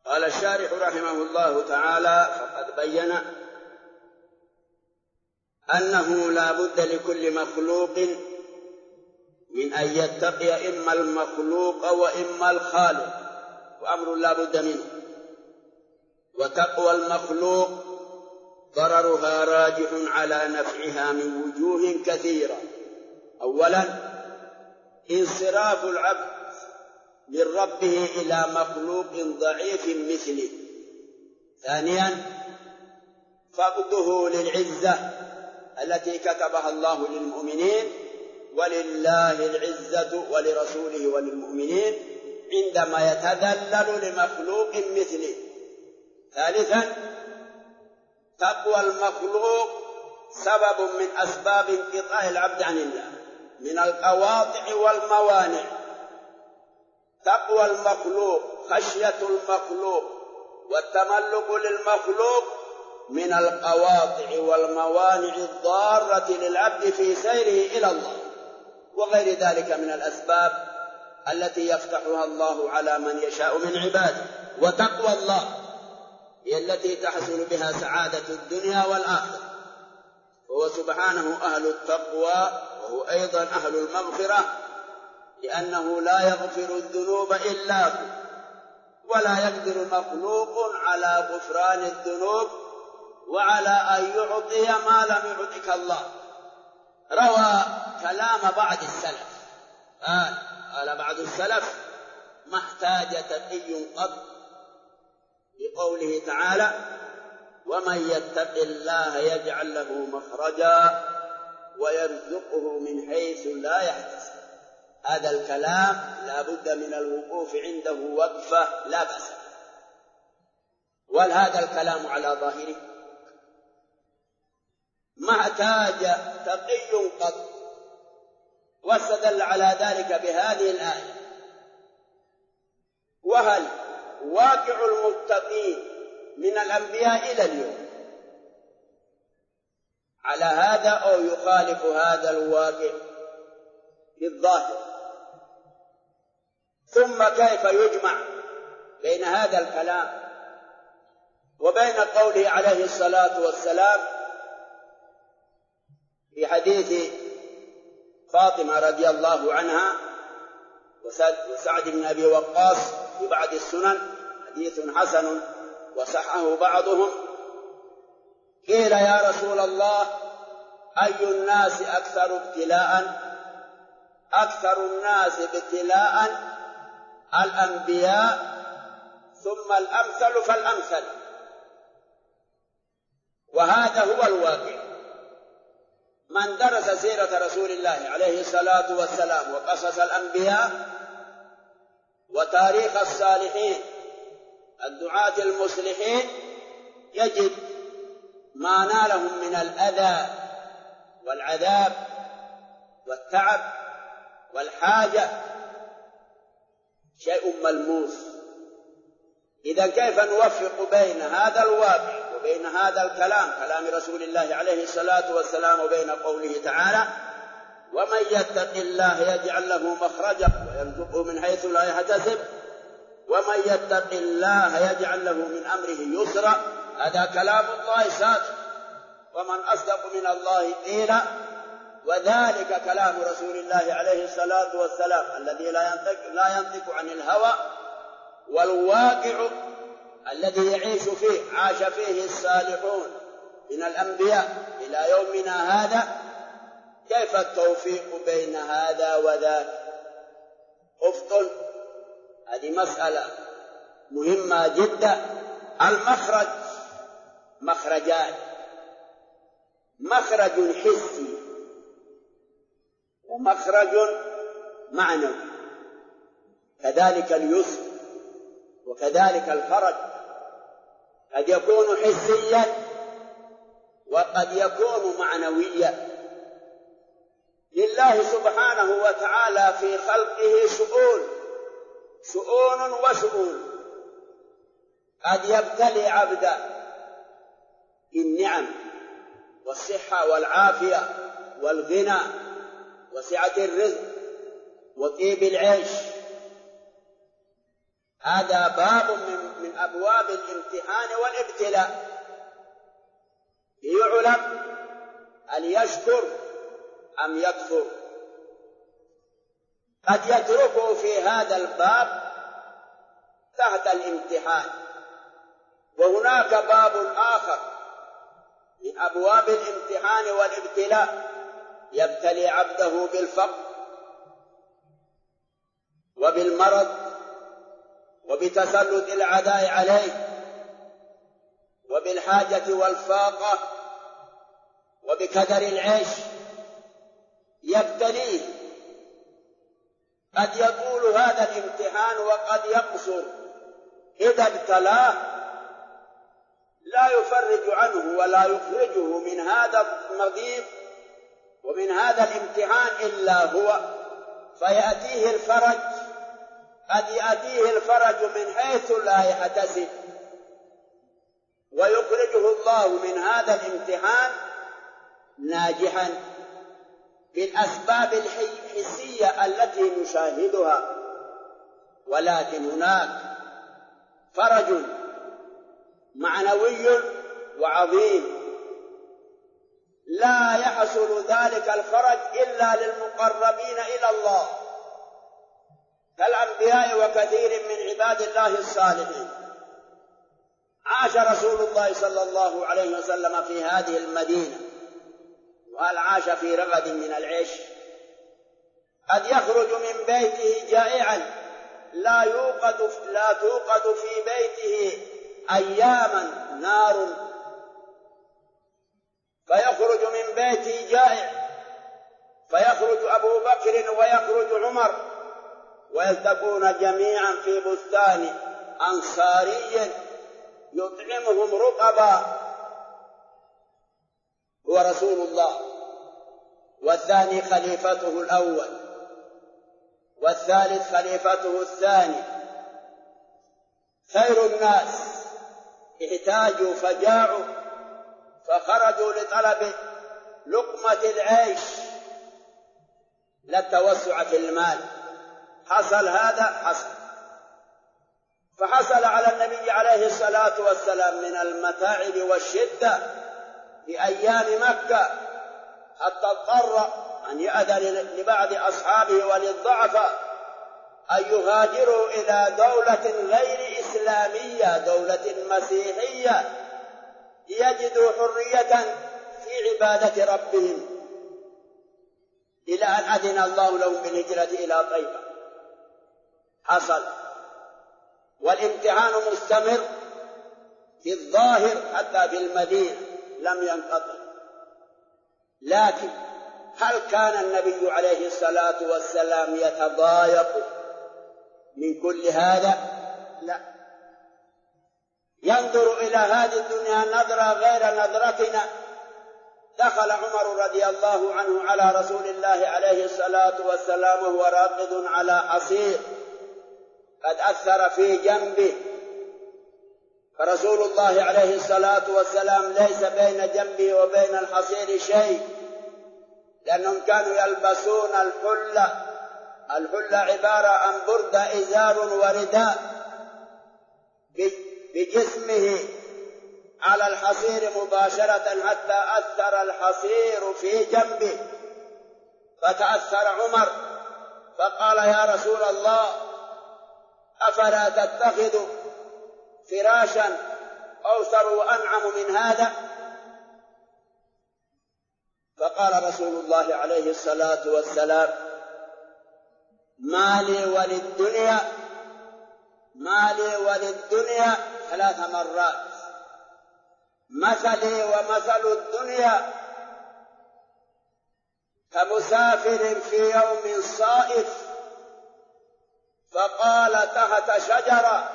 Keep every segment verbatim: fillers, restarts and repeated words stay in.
قال الشارح رحمه الله تعالى: فقد بين أنه لا بد لكل مخلوق من أن يتقي إما المخلوق وإما الخالق، وأمر لا بد منه. وتقوى المخلوق ضررها راجح على نفعها من وجوه كثيرة. أولا، انصراف العبد من ربه إلى مخلوق ضعيف مثله. ثانيا، فقده للعزة التي كتبها الله للمؤمنين، ولله العزة ولرسوله وللمؤمنين، عندما يتذلل لمخلوق مثله. ثالثا، تقوى المخلوق سبب من أسباب انقطاع العبد عن الله من القواطع والموانع. تقوى المخلوق، خشية المخلوق والتملك للمخلوق من القواطع والموانع الضارة للعبد في سيره إلى الله، وغير ذلك من الأسباب التي يفتحها الله على من يشاء من عباده. وتقوى الله هي التي تحصل بها سعادة الدنيا والآخرة، وهو سبحانه أهل التقوى، وهو أيضا أهل المغفرة، لأنه لا يغفر الذنوب إلا هو، ولا يقدر مخلوق على غفران الذنوب وعلى أن يعطي ما لم يعطك الله. روى كلام بعض السلف، قال قال بعض السلف: ما احتاج تقي قط، بقوله تعالى: ومن يتق الله يجعل له مخرجا ويرزقه من حيث لا يحتسب. هذا الكلام لا بد من الوقوف عنده وقفة لا بأس. وهذا الكلام على ظاهره ما احتاج تقي قط، واستدل على ذلك بهذه الآية: وهل واقع المتقين من الأنبياء إلى اليوم على هذا أو يخالف هذا الواقع بالظاهر؟ ثم كيف يجمع بين هذا الكلام وبين قوله عليه الصلاة والسلام في حديث فاطمة رضي الله عنها وسعد بن أبي وقاص في بعض السنن، حديث حسن وصححه بعضهم: قيل يا رسول الله أي الناس أكثر ابتلاء؟ أكثر الناس ابتلاء الأنبياء، ثم الأمثل فالأمثل. وهذا هو الواقع. من درس سيرة رسول الله عليه الصلاة والسلام وقصص الأنبياء وتاريخ الصالحين الدعاة المصلحين يجد ما نالهم من الأذى والعذاب والتعب والحاجة شيء ملموس. إذا كيف نوفق بين هذا الواقع وبين هذا الكلام، كلام رسول الله عليه الصلاة والسلام، وبين قوله تعالى: ومن يتق الله يجعل له مخرجا ويرزقه من حيث لا يحتسب، ومن يتق الله يجعل له من أمره يسرا. هذا كلام الله صادق، ومن أصدق من الله قيلا. وذلك كلام رسول الله عليه الصلاة والسلام الذي لا ينطق, لا ينطق عن الهوى، والواقع الذي يعيش فيه عاش فيه الصالحون من الأنبياء إلى يومنا هذا. كيف التوفيق بين هذا وذاك؟ أفضل. هذه مسألة مهمة جدا. المخرج مخرجان: مخرج حسي ومخرج معنوي، كذلك اليسر وكذلك الفرج. قد يكون حسيا وقد يكون معنويا. لله سبحانه وتعالى في خلقه شؤون شؤون وشؤون. قد يبتلي عبدا بالنعم والصحة والعافية والغنى وسعة الرزق وطيب العيش، هذا باب من, من أبواب الامتحان والابتلاء ليعلم هل يشكر أم يكفر. قد يتركه في هذا الباب تحت الامتحان. وهناك باب آخر من أبواب الامتحان والابتلاء يبتلي عبده بالفقر وبالمرض وبتسلط الأعداء عليه وبالحاجة والفاقة وبكدر العيش يبتليه. قد يطول هذا الامتحان وقد يقصر. إذا ابتلاه لا يفرج عنه ولا يخرجه من هذا المضيق ومن هذا الامتحان إلا هو، فيأتيه الفرج. قد يأتيه الفرج من حيث لا يحتسب، ويخرجه الله من هذا الامتحان ناجحا بالأسباب الحسية التي نشاهدها. ولكن هناك فرج معنوي وعظيم لا يحصل ذلك الفرج إلا للمقربين إلى الله كالأنبياء وكثير من عباد الله الصالحين. عاش رسول الله صلى الله عليه وسلم في هذه المدينة، وهل عاش في رغد من العيش؟ قد يخرج من بيته جائعا لا يوقد لا توقد في بيته أياما نار، فيخرج من بيته جائع، فيخرج أبو بكر ويخرج عمر ويلتقون جميعا في بستان أنصاري يطعمهم رطبا، هو رسول الله، والثاني خليفته الأول، والثالث خليفته الثاني. خير الناس احتاجوا فجاعوا فخرجوا لطلب لقمة العيش لا التوسع في المال. حصل هذا حصل. فحصل على النبي عليه الصلاة والسلام من المتاعب والشدة في أيام مكة، حتى اضطر أن يأذن لبعض أصحابه وللضعفاء أن يهاجروا إلى دولة غير إسلامية، دولة مسيحية، ليجدوا حرية في عبادة ربهم، إلى أن أذن الله لهم بالهجرة إلى طيبة. حصل. والامتحان مستمر في الظاهر حتى في المدينة لم ينقطع. لكن هل كان النبي عليه الصلاة والسلام يتضايق من كل هذا؟ لا. ينظر إلى هذه الدنيا نظرة غير نظرتنا. دخل عمر رضي الله عنه على رسول الله عليه الصلاة والسلام وهو راقد على حصير قد أثر في جنبه، فرسول الله عليه الصلاة والسلام ليس بين جنبه وبين الحصير شيء، لأنهم كانوا يلبسون الحلة. الحلة عبارة عن بردة إزار ورداء بجسمه على الحصير مباشرة حتى أثر الحصير في جنبه، فتأثر عمر فقال: يا رسول الله، أفلا تتخذ فراشا أوسر وأنعم من هذا؟ فقال رسول الله عليه الصلاة والسلام: ما لي وللدنيا ما لي وللدنيا ثلاث مرات، مثلي ومثل الدنيا كمسافر في يوم صائف فقال تحت شجرة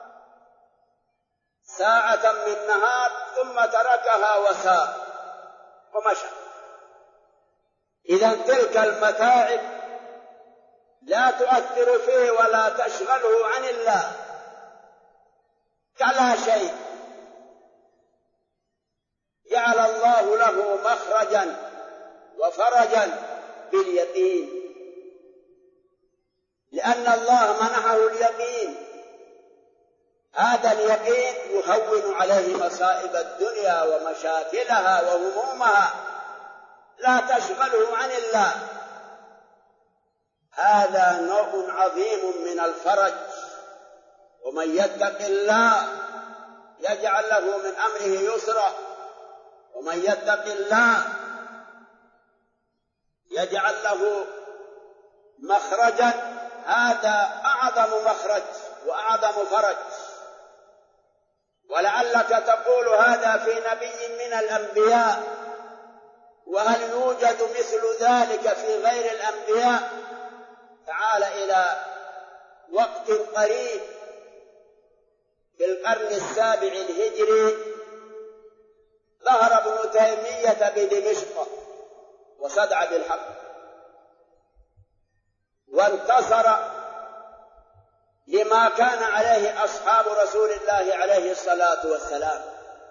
ساعة من نهار ثم تركها وسار ومشى. إذن تلك المتاعب لا تؤثر فيه ولا تشغله عن الله كلا شيء. جعل الله له مخرجا وفرجا باليقين، لأن الله منحه اليقين هذا اليقين يهون عليه مصائب الدنيا ومشاكلها وهمومها، لا تشغله عن الله. هذا نوع عظيم من الفرج. ومن يتق الله يجعل له من أمره يسرا، ومن يتق الله يجعل له مخرجا. هذا أعظم مخرج وأعظم فرج. ولعلك تقول هذا في نبي من الأنبياء، وهل يوجد مثل ذلك في غير الأنبياء؟ تعال إلى وقت قريب في القرن السابع الهجري ظهر ابن تيمية بدمشق وصدع بالحق، وانتصر لما كان عليه أصحاب رسول الله عليه الصلاة والسلام،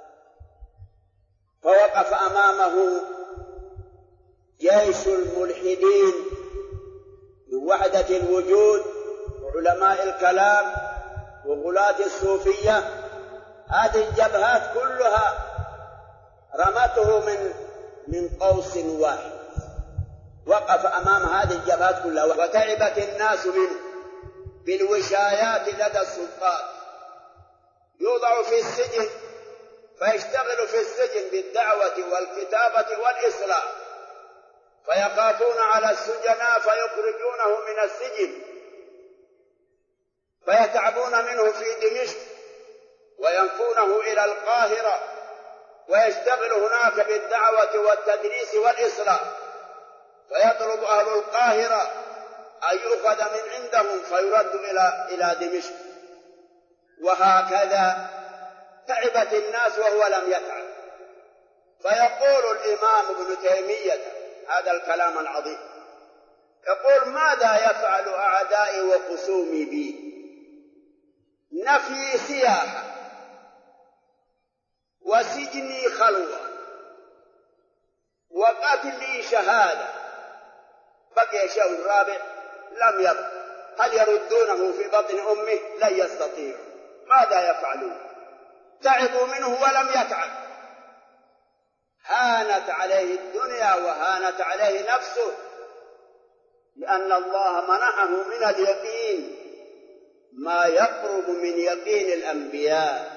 فوقف أمامه جيش الملحدين من وحدة الوجود وعلماء الكلام وغلاة الصوفية. هذه الجبهات كلها رمته من من قوس واحد، وقف أمام هذه الجبهات كلها، وتعبت الناس منه بالوشايات لدى السلطات. يوضع في السجن فيشتغل في السجن بالدعوة والكتابة والإصلاح، فيخافون على السجناء فيخرجونه من السجن، فيتعبون منه في دمشق وينفونه إلى القاهرة، ويشتغل هناك بالدعوة والتدريس والإصلاح، فيطلب أهل القاهرة أن يؤخذ من عندهم فيرد إلى إلى دمشق. وهكذا تعبت الناس وهو لم يتعب. فيقول الإمام ابن تيمية هذا الكلام العظيم، يقول: ماذا يفعل أعدائي وخصومي بي؟ نفي سياحة، وسجني خلوة، وقتلي شهادة، بقي شيء رابع لم يبق. هل يردونه في بطن أمه؟ لن يستطيعوا. ماذا يفعلون؟ تعبوا منه ولم يتعب. هانت عليه الدنيا وهانت عليه نفسه، لأن الله منحه من اليقين ما يقرب من يقين الأنبياء،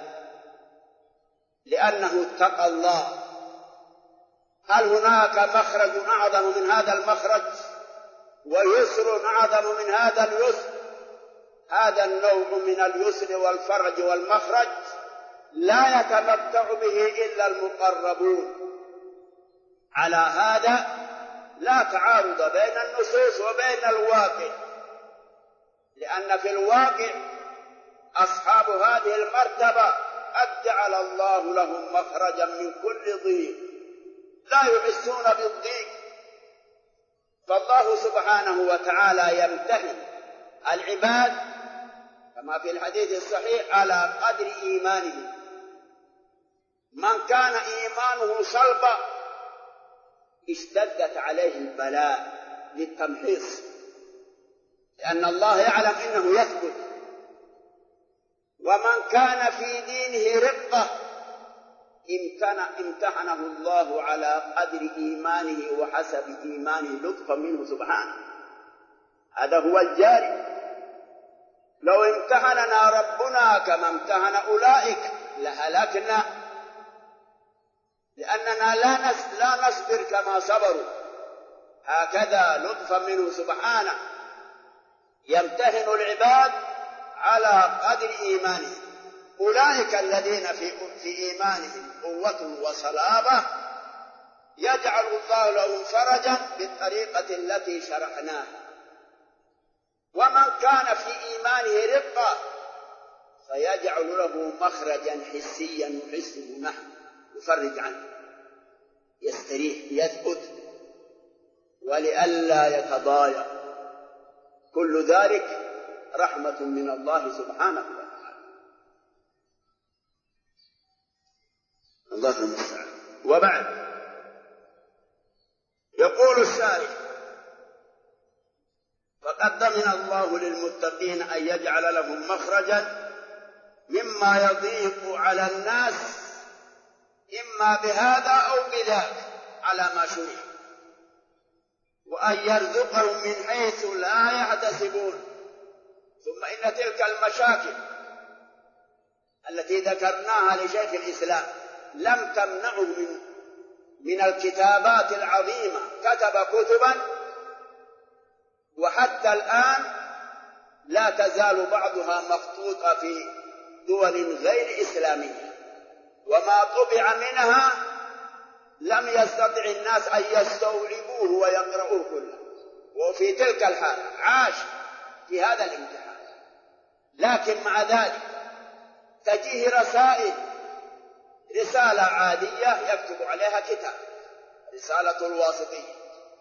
لأنه اتقى الله. هل هناك مخرج أعظم من هذا المخرج؟ ويسر أعظم من هذا اليسر؟ هذا النوع من اليسر والفرج والمخرج لا يتمتع به إلا المقربون. على هذا لا تعارض بين النصوص وبين الواقع، لأن في الواقع أصحاب هذه المرتبة قد جعل الله لهم مخرجا من كل ضيق، لا يحسون بالضيق. فالله سبحانه وتعالى يمتحن العباد كما في الحديث الصحيح على قدر إيمانه. من كان إيمانه صلبا اشتدت عليه البلاء للتمحيص، لأن الله يعلم إنه يثبت. ومن كان في دينه رقة امتحنه الله على قدر إيمانه وحسب إيمانه لطفا منه سبحانه. هذا هو الجاري. لو امتحننا ربنا كما امتحن أولئك لهلكنا، لأننا لا لا نصبر كما صبروا. هكذا لطفا منه سبحانه يمتحن العباد على قدر إيمانهم. أولئك الذين في في إيمانهم قوة وصلابة يجعل الله لهم فرجا بالطريقة التي شرحناها. ومن كان في إيمانه رقة فيجعل له مخرجا حسيا يحسه نحن يفرج عنه، يستريح يثبت ولئلا يتضايق. كل ذلك رحمة من الله سبحانه وتعالى. الله المستعان. وبعد يقول الشارح: فقد ضمن الله للمتقين أن يجعل لهم مخرجا مما مما يضيق على الناس إما بهذا أو بذاك على ما شرع، وأن يرزقهم من حيث لا يحتسبون. ثم إن تلك المشاكل التي ذكرناها لشيخ الإسلام لم تمنعه من من الكتابات العظيمة، كتب كتبا وحتى الآن لا تزال بعضها مخطوطة في دول غير إسلامية، وما طبع منها لم يستطع الناس أن يستوعبوه ويقرؤوه كله، وفي تلك الحالة عاش في هذا الامتحان. لكن مع ذلك تجيه رسائل، رسالة عادية يكتب عليها كتاب، رسالة الواسطية،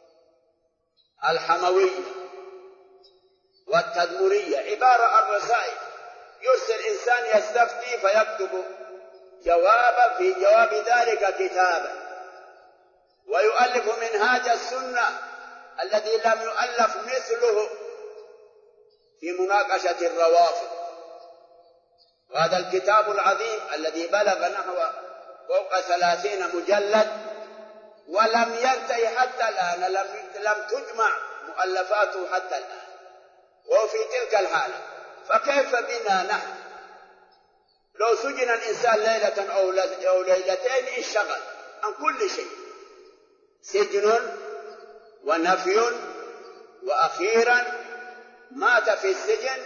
الحموية والتدمرية، عبارة عن رسائل يرسل إنسان يستفتي فيكتب جوابا في جواب ذلك كتابا، ويؤلف منهاج السنة الذي لم يؤلف مثله في مناقشة الروافض. وهذا الكتاب العظيم الذي بلغ نحو فوق ثلاثين مجلد ولم ينتهي حتى الآن، لم, لم تجمع مؤلفاته حتى الآن، وفي تلك الحالة فكيف بنا نحن؟ لو سجن الإنسان ليلة أو ليلتين انشغل عن كل شيء، سجن ونفي، وأخيرا مات في السجن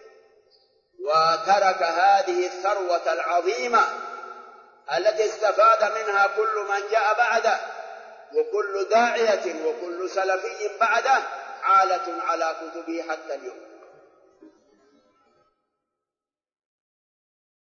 وترك هذه الثروة العظيمة التي استفاد منها كل من جاء بعده، وكل داعية وكل سلفي بعده عالة على كتبه حتى اليوم.